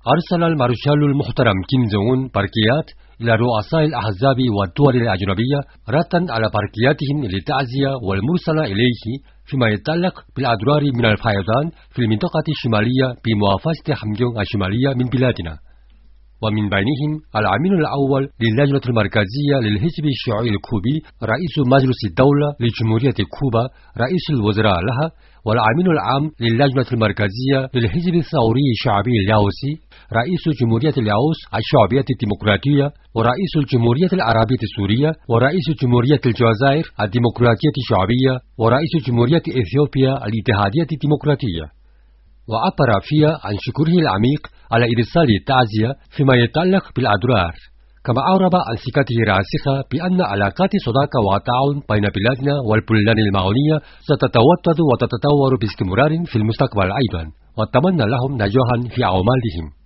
أرسل المارشال المحترم كيم جونغ أون برقيات إلى رؤساء الأحزاب والدول الأجنبية ردا على برقياتهم للتعزية والمرسلة إليه فيما يتعلق بالأضرار من الفيضان في المنطقة الشمالية بمحافظة حمجونغ الشمالية من بلادنا. ومن بينهم الأمين الأول للجنة المركزية للحزب الشيوعي الكوبي، رئيس مجلس الدولة لجمهورية كوبا، رئيس الوزراء لها، والأمين العام للجنة المركزية للحزب الثوري الشعبي اللاوسي، رئيس جمهورية لاوس الشعبية الديمقراطية، ورئيس الجمهورية العربية السورية، ورئيس جمهورية الجزائر الديمقراطية الشعبية، ورئيس جمهورية إثيوبيا الاتحادية الديمقراطية. وعبر فيها عن شكره العميق على إرسال التعزية فيما يتعلق بالأضرار، كما أعرب عن ثقته الراسخة بأن علاقات الصداقة والتعاون بين بلادنا والبلدان المعونية ستتوطد وتتطور باستمرار في المستقبل أيضا، وأتمنى لهم نجاحا في أعمالهم.